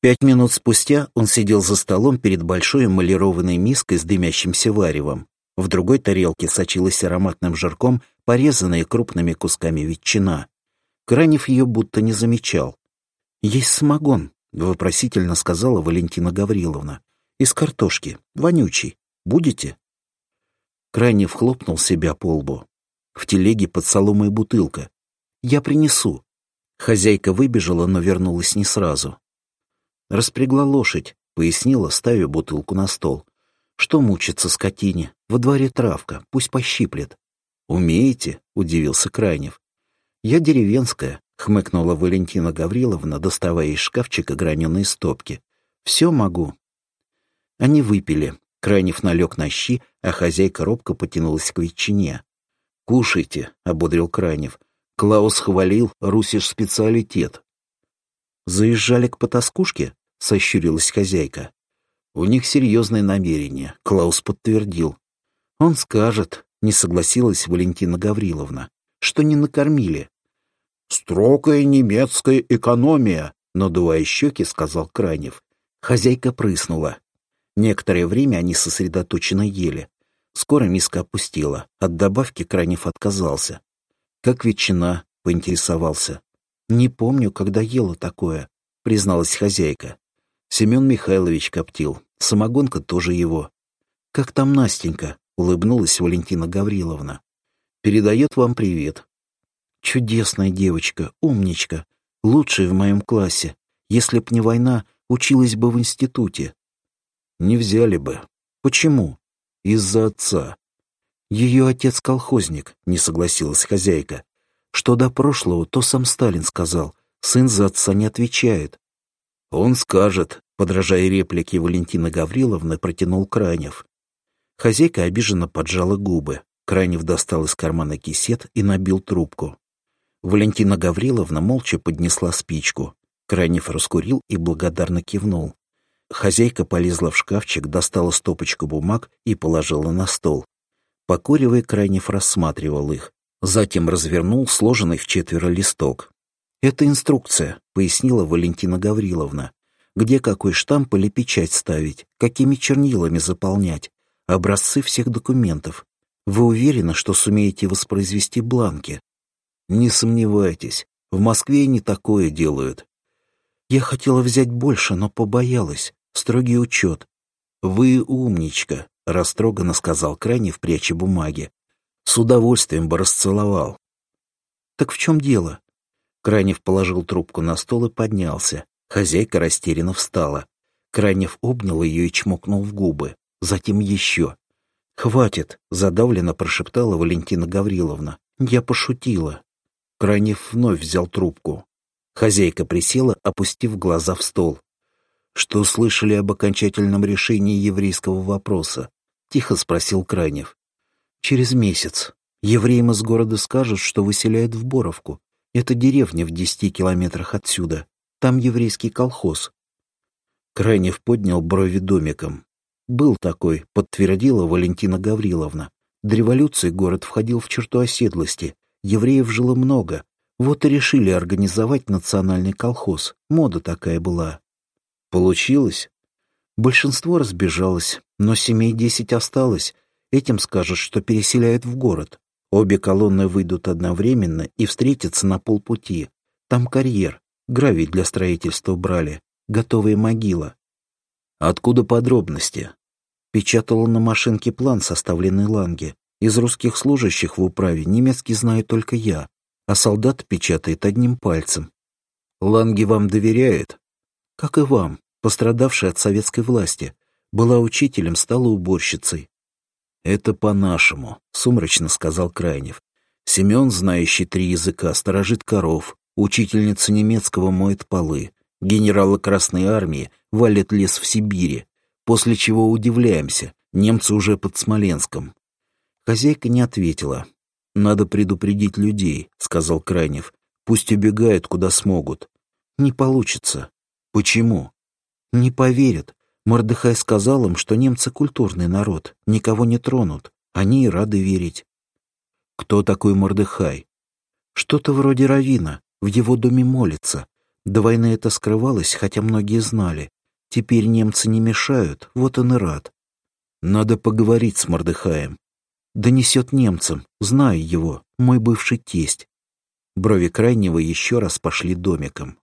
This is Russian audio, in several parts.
5 минут спустя он сидел за столом перед большой эмалированной миской с дымящимся варевом. В другой тарелке сочилась ароматным жирком порезанная крупными кусками ветчина. Кранев ее будто не замечал. «Есть самогон», — вопросительно сказала Валентина Гавриловна. «Из картошки, вонючий. Будете?» Кранев хлопнул себя по лбу. В телеге под соломой бутылка. «Я принесу». Хозяйка выбежала, но вернулась не сразу. «Распрягла лошадь», — пояснила, ставя бутылку на стол. «Что мучиться скотине? Во дворе травка, пусть пощиплет». «Умеете?» — удивился Кранев. «Я деревенская», — хмыкнула Валентина Гавриловна, доставая из шкафчика граненые стопки. «Все могу». Они выпили. Кранев налег на щи, а хозяйка робко потянулась к ветчине. «Кушайте», — ободрил Кранев. «Клаус хвалил, русиш специалитет». «Заезжали к потаскушке?» — сощурилась хозяйка. «У них серьезные намерения», — Клаус подтвердил. «Он скажет», — не согласилась Валентина Гавриловна, — «что не накормили». «Строгая немецкая экономия», — надувая щеки, сказал Кранев. Хозяйка прыснула. Некоторое время они сосредоточенно ели. Скоро миска опустела. От добавки Кранев отказался. «Как ветчина?» — поинтересовался. «Не помню, когда ела такое», — призналась хозяйка. «Семен Михайлович коптил. Самогонка тоже его». «Как там Настенька?» — улыбнулась Валентина Гавриловна. «Передает вам привет». «Чудесная девочка, умничка, лучшая в моем классе. Если б не война, училась бы в институте». «Не взяли бы». «Почему?» «Из-за отца». «Ее отец колхозник», — не согласилась хозяйка. «Что до прошлого, то сам Сталин сказал. Сын за отца не отвечает». «Он скажет», — подражая реплике Валентины Гавриловны, протянул Кранев. Хозяйка обиженно поджала губы. Кранев достал из кармана кисет и набил трубку. Валентина Гавриловна молча поднесла спичку. Кранев раскурил и благодарно кивнул. Хозяйка полезла в шкафчик, достала стопочку бумаг и положила на стол. Покуривая, Кранев рассматривал их. Затем развернул сложенный в 4 листок. «Это инструкция», — пояснила Валентина Гавриловна. «Где какой штамп или печать ставить, какими чернилами заполнять, образцы всех документов. Вы уверены, что сумеете воспроизвести бланки?» «Не сомневайтесь, в Москве не такое делают». «Я хотела взять больше, но побоялась. Строгий учет». «Вы умничка», — растроганно сказал Кранев, пряча бумаги. «С удовольствием бы расцеловал». «Так в чем дело?» Кранев положил трубку на стол и поднялся. Хозяйка растерянно встала. Кранев обнял ее и чмокнул в губы. Затем еще. «Хватит», — задавленно прошептала Валентина Гавриловна. «Я пошутила». Кранев вновь взял трубку. Хозяйка присела, опустив глаза в стол. «Что слышали об окончательном решении еврейского вопроса?» — тихо спросил Кранев. «Через месяц. Евреям из города скажут, что выселяют в Боровку. Это деревня в 10 километрах отсюда. Там еврейский колхоз». Кранев поднял брови домиком. «Был такой», — подтвердила Валентина Гавриловна. «До революции город входил в черту оседлости. Евреев жило много. Вот и решили организовать национальный колхоз. Мода такая была». «Получилось?» «Большинство разбежалось, но семей 10 осталось. Этим скажут, что переселяют в город. Обе колонны выйдут одновременно и встретятся на полпути. Там карьер, гравий для строительства брали, готовая могила». «Откуда подробности?» Печатала на машинке план, составленный Ланге. Из русских служащих в управе немецкий знаю только я, а солдат печатает одним пальцем. «Ланге вам доверяет?» «Как и вам, пострадавшая от советской власти. Была учителем, стала уборщицей». «Это по-нашему», — сумрачно сказал Крайнев. «Семен, знающий 3 языка, сторожит коров, учительница немецкого моет полы, генералы Красной Армии валят лес в Сибири, после чего удивляемся, немцы уже под Смоленском». Хозяйка не ответила. «Надо предупредить людей», — сказал Крайнев. «Пусть убегают, куда смогут». «Не получится». «Почему?» «Не поверят. Мордехай сказал им, что немцы культурный народ, никого не тронут. Они и рады верить». «Кто такой Мордехай?» «Что-то вроде раввина. В его доме молится. До войны это скрывалось, хотя многие знали. Теперь немцы не мешают, вот он и рад. Надо поговорить с Мордыхаем. Донесет немцам, знаю его, мой бывший тесть. Брови Крайнего еще раз пошли домиком.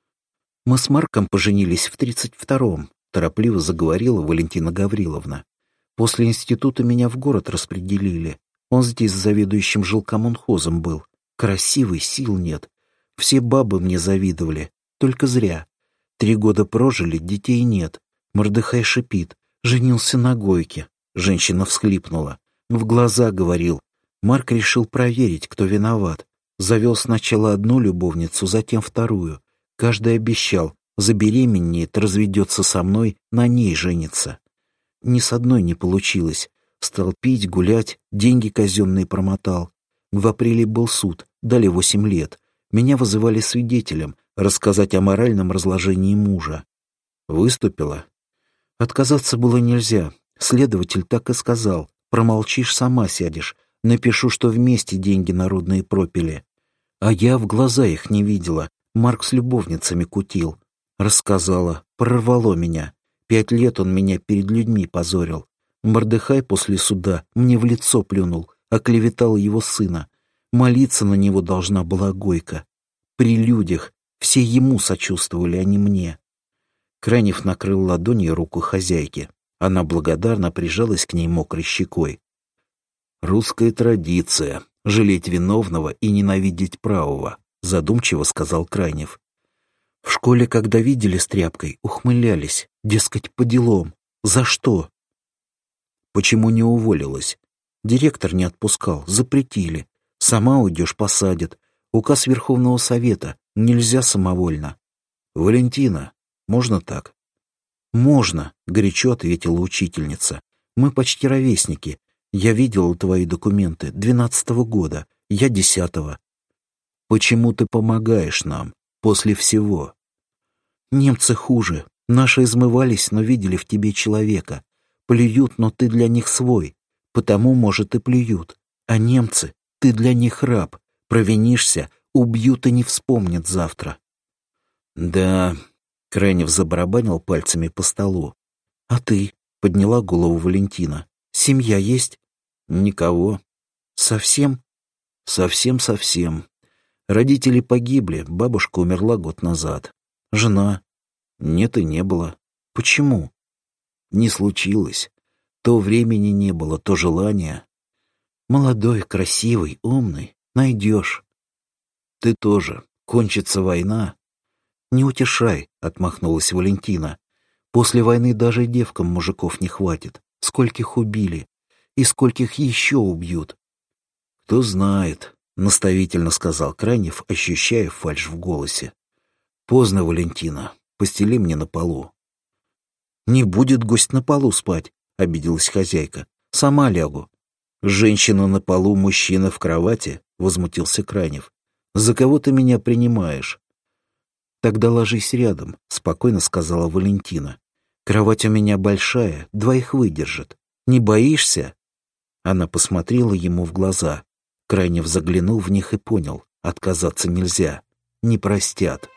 Мы с Марком поженились в 32-м, торопливо заговорила Валентина Гавриловна. После института меня в город распределили. Он здесь заведующим жилкоммунхозом был. Красивый, сил нет. Все бабы мне завидовали. Только зря. 3 года прожили, детей нет. Мордыхай шипит. Женился на Гойке. Женщина всхлипнула. В глаза говорил. Марк решил проверить, кто виноват. Завел сначала одну любовницу, затем вторую. Каждый обещал, забеременеет, разведется со мной, на ней женится. Ни с одной не получилось. Стал пить, гулять, деньги казенные промотал. В апреле был суд, дали 8 лет. Меня вызывали свидетелем, рассказать о моральном разложении мужа. Выступила. Отказаться было нельзя. Следователь так и сказал. Промолчишь, сама сядешь. Напишу, что вместе деньги народные пропили. А я в глаза их не видела. Марк с любовницами кутил. Рассказала. Прорвало меня. 5 лет он меня перед людьми позорил. Мордыхай после суда мне в лицо плюнул, оклеветал его сына. Молиться на него должна была Гойка. При людях. Все ему сочувствовали, а не мне. Крайнев накрыл ладонью руку хозяйки. Она благодарно прижалась к ней мокрой щекой. «Русская традиция — жалеть виновного и ненавидеть правого», — задумчиво сказал Крайнев. В школе, когда видели с тряпкой, ухмылялись, дескать, по делам. За что? Почему не уволилась? Директор не отпускал, запретили. Сама уйдешь, посадят. Указ Верховного Совета. Нельзя самовольно. Валентина, можно так? Можно, горячо ответила учительница. Мы почти ровесники. Я видела твои документы 12-го года, я 10-го. Почему ты помогаешь нам после всего? Немцы хуже. Наши измывались, но видели в тебе человека. Плюют, но ты для них свой. Потому, может, и плюют. А немцы, ты для них раб. Провинишься, убьют и не вспомнят завтра. Да, Крайнев забарабанил пальцами по столу. А ты? Подняла голову Валентина. Семья есть? Никого. Совсем? Совсем-совсем. Родители погибли, бабушка умерла год назад. Жена? Нет и не было. Почему? Не случилось. То времени не было, то желания. Молодой, красивый, умный. Найдешь. Ты тоже. Кончится война. Не утешай, отмахнулась Валентина. После войны даже девкам мужиков не хватит. Скольких убили. И скольких еще убьют. Кто знает, наставительно сказал Крайнев, ощущая фальшь в голосе. Поздно, Валентина. Постели мне на полу. Не будет гость на полу спать, обиделась хозяйка. Сама лягу. Женщина на полу, мужчина в кровати, возмутился Крайнев. За кого ты меня принимаешь? Тогда ложись рядом, спокойно сказала Валентина. Кровать у меня большая, 2 выдержит. Не боишься? Она посмотрела ему в глаза. Крайнев заглянул в них и понял, отказаться нельзя. Не простят.